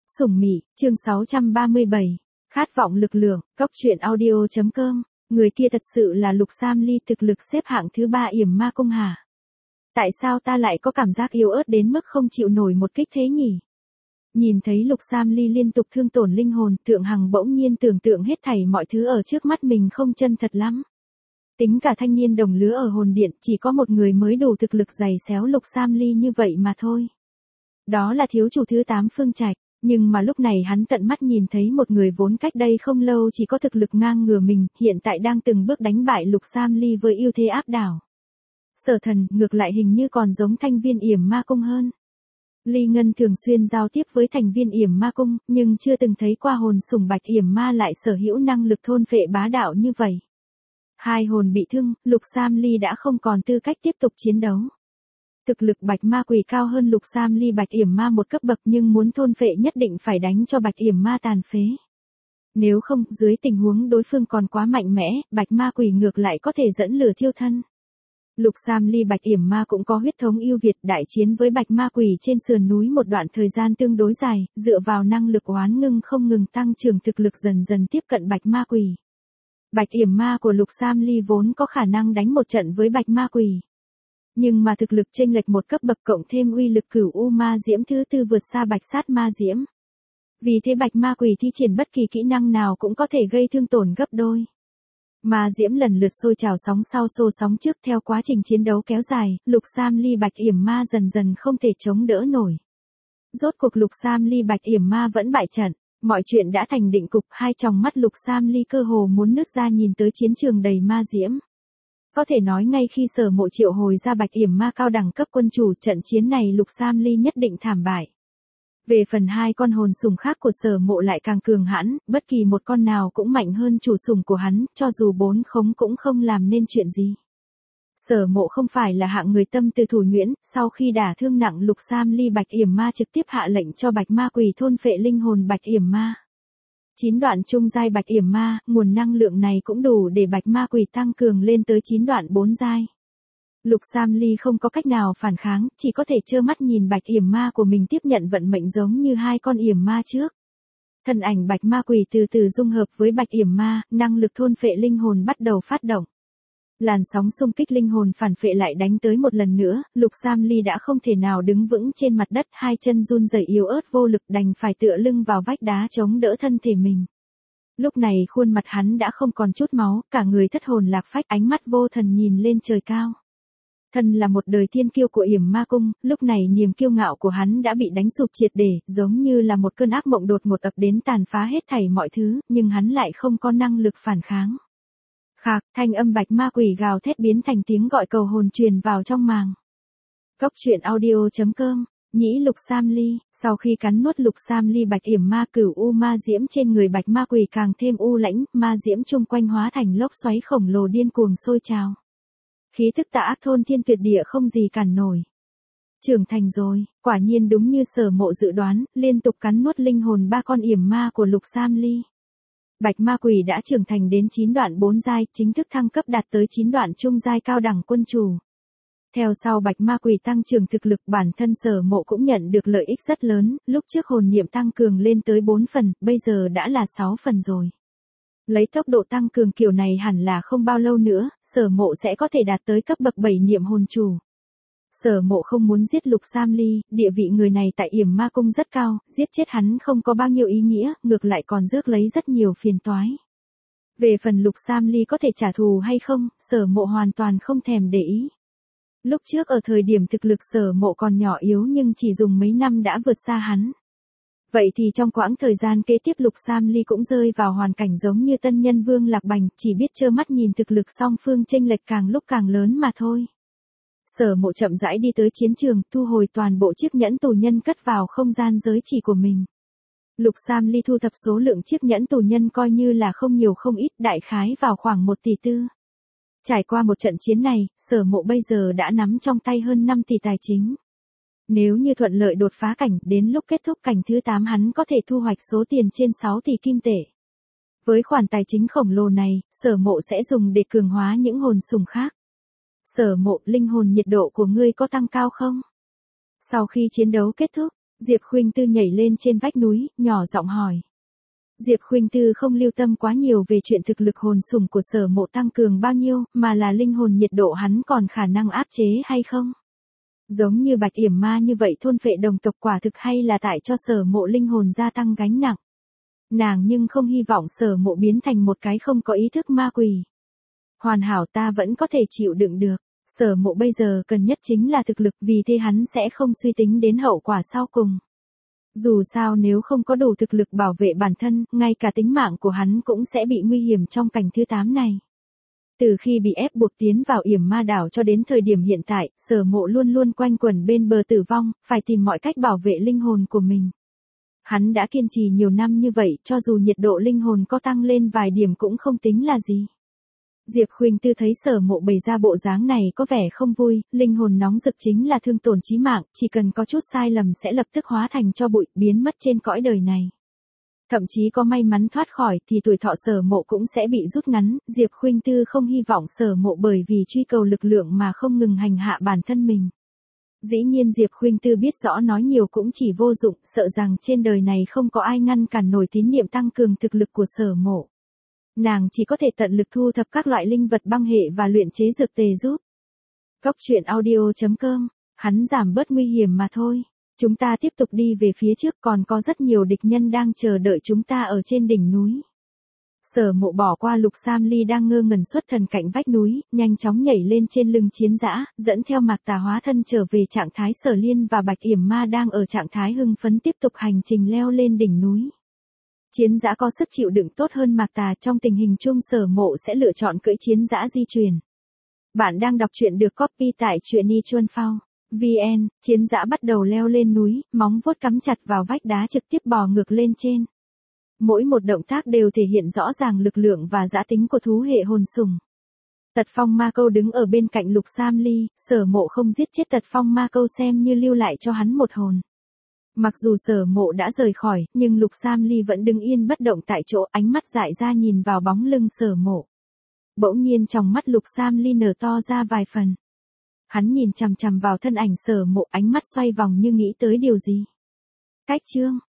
Sủng Mị, chương 637. Khát vọng lực lượng, Cốc truyện audio.com. Người kia thật sự là Lục Sam Ly, thực lực xếp hạng thứ 3 Yểm Ma Cung hả? Tại sao ta lại có cảm giác yếu ớt đến mức không chịu nổi một kích thế nhỉ? Nhìn thấy Lục Sam Ly liên tục thương tổn linh hồn, Thượng Hằng bỗng nhiên tưởng tượng hết thảy mọi thứ ở trước mắt mình không chân thật lắm. Tính cả thanh niên đồng lứa ở hồn điện, chỉ có một người mới đủ thực lực giày xéo Lục Sam Ly như vậy mà thôi. Đó là thiếu chủ thứ 8 Phương Trạch. Nhưng mà lúc này hắn tận mắt nhìn thấy một người vốn cách đây không lâu chỉ có thực lực ngang ngửa mình, hiện tại đang từng bước đánh bại Lục Sam Ly với ưu thế áp đảo. Sở Thần ngược lại hình như còn giống thành viên Yểm Ma Cung hơn. Ly Ngân thường xuyên giao tiếp với thành viên Yểm Ma Cung, nhưng chưa từng thấy qua hồn sủng Bạch Yểm Ma lại sở hữu năng lực thôn phệ bá đạo như vậy. Hai hồn bị thương, Lục Sam Ly đã không còn tư cách tiếp tục chiến đấu. Thực lực Bạch Ma Quỷ cao hơn Lục Sam Ly Bạch Yểm Ma một cấp bậc, nhưng muốn thôn phệ nhất định phải đánh cho Bạch Yểm Ma tàn phế. Nếu không, dưới tình huống đối phương còn quá mạnh mẽ, Bạch Ma Quỷ ngược lại có thể dẫn lửa thiêu thân. Lục Sam Ly Bạch Yểm Ma cũng có huyết thống ưu việt, đại chiến với Bạch Ma Quỷ trên sườn núi một đoạn thời gian tương đối dài, dựa vào năng lực oán ngưng không ngừng tăng trưởng thực lực dần dần tiếp cận Bạch Ma Quỷ. Bạch Yểm Ma của Lục Sam Ly vốn có khả năng đánh một trận với Bạch Ma Quỷ. Nhưng mà thực lực chênh lệch một cấp bậc cộng thêm uy lực Cửu U Ma Diễm thứ tư vượt xa Bạch Sát Ma Diễm. Vì thế Bạch Ma Quỷ thi triển bất kỳ kỹ năng nào cũng có thể gây thương tổn gấp đôi. Ma Diễm lần lượt sôi trào sóng sau xô sóng trước, theo quá trình chiến đấu kéo dài, Lục Sam Ly Bạch Yểm Ma dần dần không thể chống đỡ nổi. Rốt cuộc Lục Sam Ly Bạch Yểm Ma vẫn bại trận, mọi chuyện đã thành định cục, hai tròng mắt Lục Sam Ly cơ hồ muốn nứt ra nhìn tới chiến trường đầy ma diễm. Có thể nói ngay khi Sở Mộ triệu hồi ra Bạch Yểm Ma cao đẳng cấp quân chủ, trận chiến này Lục Sam Ly nhất định thảm bại. Về phần hai con hồn sủng khác của Sở Mộ lại càng cường hãn, bất kỳ một con nào cũng mạnh hơn chủ sủng của hắn, cho dù 4 khống cũng không làm nên chuyện gì. Sở Mộ không phải là hạng người tâm tư thủ nhuyễn, sau khi đả thương nặng Lục Sam Ly Bạch Yểm Ma trực tiếp hạ lệnh cho Bạch Ma Quỷ thôn phệ linh hồn Bạch Yểm Ma. 9 đoạn trung giai Bạch Yểm Ma, nguồn năng lượng này cũng đủ để Bạch Ma Quỷ tăng cường lên tới 9 đoạn 4 giai. Lục Sam Ly không có cách nào phản kháng, chỉ có thể trơ mắt nhìn Bạch Yểm Ma của mình tiếp nhận vận mệnh giống như hai con Yểm Ma trước. Thân ảnh Bạch Ma Quỷ từ từ dung hợp với Bạch Yểm Ma, năng lực thôn phệ linh hồn bắt đầu phát động. Làn sóng xung kích linh hồn phản phệ lại đánh tới một lần nữa, Lục Sam Ly đã không thể nào đứng vững trên mặt đất, hai chân run rẩy yếu ớt vô lực đành phải tựa lưng vào vách đá chống đỡ thân thể mình. Lúc này khuôn mặt hắn đã không còn chút máu, cả người thất hồn lạc phách, ánh mắt vô thần nhìn lên trời cao. Thân là một đời thiên kiêu của Yểm Ma Cung, lúc này niềm kiêu ngạo của hắn đã bị đánh sụp triệt để, giống như là một cơn ác mộng đột ngột ập đến tàn phá hết thảy mọi thứ, nhưng hắn lại không có năng lực phản kháng. Khạc, thanh âm Bạch Ma Quỷ gào thét biến thành tiếng gọi cầu hồn truyền vào trong màng. Cốc truyện audio.com. Nhĩ Lục Sam Ly, sau khi cắn nuốt Lục Sam Ly Bạch Yểm Ma, Cửu U Ma Diễm trên người Bạch Ma Quỷ càng thêm u lãnh, ma diễm chung quanh hóa thành lốc xoáy khổng lồ điên cuồng sôi trào. Khí thức tà ác thôn thiên tuyệt địa không gì cản nổi. Trưởng thành rồi, quả nhiên đúng như Sở Mộ dự đoán, liên tục cắn nuốt linh hồn 3 con Yểm Ma của Lục Sam Ly. Bạch Ma Quỷ đã trưởng thành đến 9 đoạn 4 giai, chính thức thăng cấp đạt tới 9 đoạn trung giai cao đẳng quân chủ. Theo sau Bạch Ma Quỷ tăng trưởng thực lực, bản thân Sở Mộ cũng nhận được lợi ích rất lớn, lúc trước hồn niệm tăng cường lên tới 4 phần, bây giờ đã là 6 phần rồi. Lấy tốc độ tăng cường kiểu này hẳn là không bao lâu nữa, Sở Mộ sẽ có thể đạt tới cấp bậc 7 niệm hồn chủ. Sở Mộ không muốn giết Lục Sam Ly, địa vị người này tại Yểm Ma Cung rất cao, giết chết hắn không có bao nhiêu ý nghĩa, ngược lại còn rước lấy rất nhiều phiền toái. Về phần Lục Sam Ly có thể trả thù hay không, Sở Mộ hoàn toàn không thèm để ý. Lúc trước ở thời điểm thực lực Sở Mộ còn nhỏ yếu nhưng chỉ dùng mấy năm đã vượt xa hắn. Vậy thì trong quãng thời gian kế tiếp Lục Sam Ly cũng rơi vào hoàn cảnh giống như tân nhân Vương Lạc Bành, chỉ biết trơ mắt nhìn thực lực song phương chênh lệch càng lúc càng lớn mà thôi. Sở Mộ chậm rãi đi tới chiến trường, thu hồi toàn bộ chiếc nhẫn tù nhân cất vào không gian giới chỉ của mình. Lục Sam Ly thu thập số lượng chiếc nhẫn tù nhân coi như là không nhiều không ít, đại khái vào khoảng 1 tỷ tư. Trải qua một trận chiến này, Sở Mộ bây giờ đã nắm trong tay hơn 5 tỷ tài chính. Nếu như thuận lợi đột phá cảnh, đến lúc kết thúc cảnh thứ 8 hắn có thể thu hoạch số tiền trên 6 tỷ kim tệ. Với khoản tài chính khổng lồ này, Sở Mộ sẽ dùng để cường hóa những hồn sủng khác. Sở Mộ, linh hồn nhiệt độ của ngươi có tăng cao không? Sau khi chiến đấu kết thúc, Diệp Khuynh Tư nhảy lên trên vách núi, nhỏ giọng hỏi. Diệp Khuynh Tư không lưu tâm quá nhiều về chuyện thực lực hồn sủng của Sở Mộ tăng cường bao nhiêu, mà là linh hồn nhiệt độ hắn còn khả năng áp chế hay không. Giống như Bạch Yểm Ma như vậy thôn phệ đồng tộc quả thực hay là tại cho Sở Mộ linh hồn gia tăng gánh nặng. Nàng nhưng không hy vọng Sở Mộ biến thành một cái không có ý thức ma quỷ. Hoàn hảo, ta vẫn có thể chịu đựng được. Sở Mộ bây giờ cần nhất chính là thực lực, vì thế hắn sẽ không suy tính đến hậu quả sau cùng. Dù sao nếu không có đủ thực lực bảo vệ bản thân, ngay cả tính mạng của hắn cũng sẽ bị nguy hiểm trong cảnh thứ 8 này. Từ khi bị ép buộc tiến vào Yểm Ma đảo cho đến thời điểm hiện tại, Sở Mộ luôn luôn quanh quẩn bên bờ tử vong, phải tìm mọi cách bảo vệ linh hồn của mình. Hắn đã kiên trì nhiều năm như vậy, cho dù nhiệt độ linh hồn có tăng lên vài điểm cũng không tính là gì. Diệp Khuynh Tư thấy Sở Mộ bày ra bộ dáng này có vẻ không vui, linh hồn nóng rực chính là thương tổn chí mạng, chỉ cần có chút sai lầm sẽ lập tức hóa thành tro bụi, biến mất trên cõi đời này. Thậm chí có may mắn thoát khỏi thì tuổi thọ Sở Mộ cũng sẽ bị rút ngắn, Diệp Khuynh Tư không hy vọng Sở Mộ bởi vì truy cầu lực lượng mà không ngừng hành hạ bản thân mình. Dĩ nhiên Diệp Khuynh Tư biết rõ nói nhiều cũng chỉ vô dụng, sợ rằng trên đời này không có ai ngăn cản nổi tín niệm tăng cường thực lực của Sở Mộ. Nàng chỉ có thể tận lực thu thập các loại linh vật băng hệ và luyện chế dược tề giúp. Cốc truyện audio.com, hắn giảm bớt nguy hiểm mà thôi. Chúng ta tiếp tục đi về phía trước, còn có rất nhiều địch nhân đang chờ đợi chúng ta ở trên đỉnh núi. Sở Mộ bỏ qua Lục Sam Ly đang ngơ ngẩn xuất thần cạnh vách núi, nhanh chóng nhảy lên trên lưng chiến dã, dẫn theo Mạc Tà hóa thân trở về trạng thái Sở Liên và Bạch Yểm Ma đang ở trạng thái hưng phấn tiếp tục hành trình leo lên đỉnh núi. Chiến dã có sức chịu đựng tốt hơn Mạc Tà, trong tình hình chung Sở Mộ sẽ lựa chọn cưỡi chiến dã di chuyển. Bạn đang đọc truyện được copy tại truyện.vn, chiến dã bắt đầu leo lên núi, móng vuốt cắm chặt vào vách đá trực tiếp bò ngược lên trên. Mỗi một động tác đều thể hiện rõ ràng lực lượng và dã tính của thú hệ hồn sủng. Tật Phong Ma Câu đứng ở bên cạnh Lục Sam Ly, Sở Mộ không giết chết Tật Phong Ma Câu xem như lưu lại cho hắn một hồn. Mặc dù Sở Mộ đã rời khỏi, nhưng Lục Sam Ly vẫn đứng yên bất động tại chỗ, ánh mắt dại ra nhìn vào bóng lưng Sở Mộ. Bỗng nhiên trong mắt Lục Sam Ly nở to ra vài phần. Hắn nhìn chằm chằm vào thân ảnh Sở Mộ, ánh mắt xoay vòng như nghĩ tới điều gì. Cách chương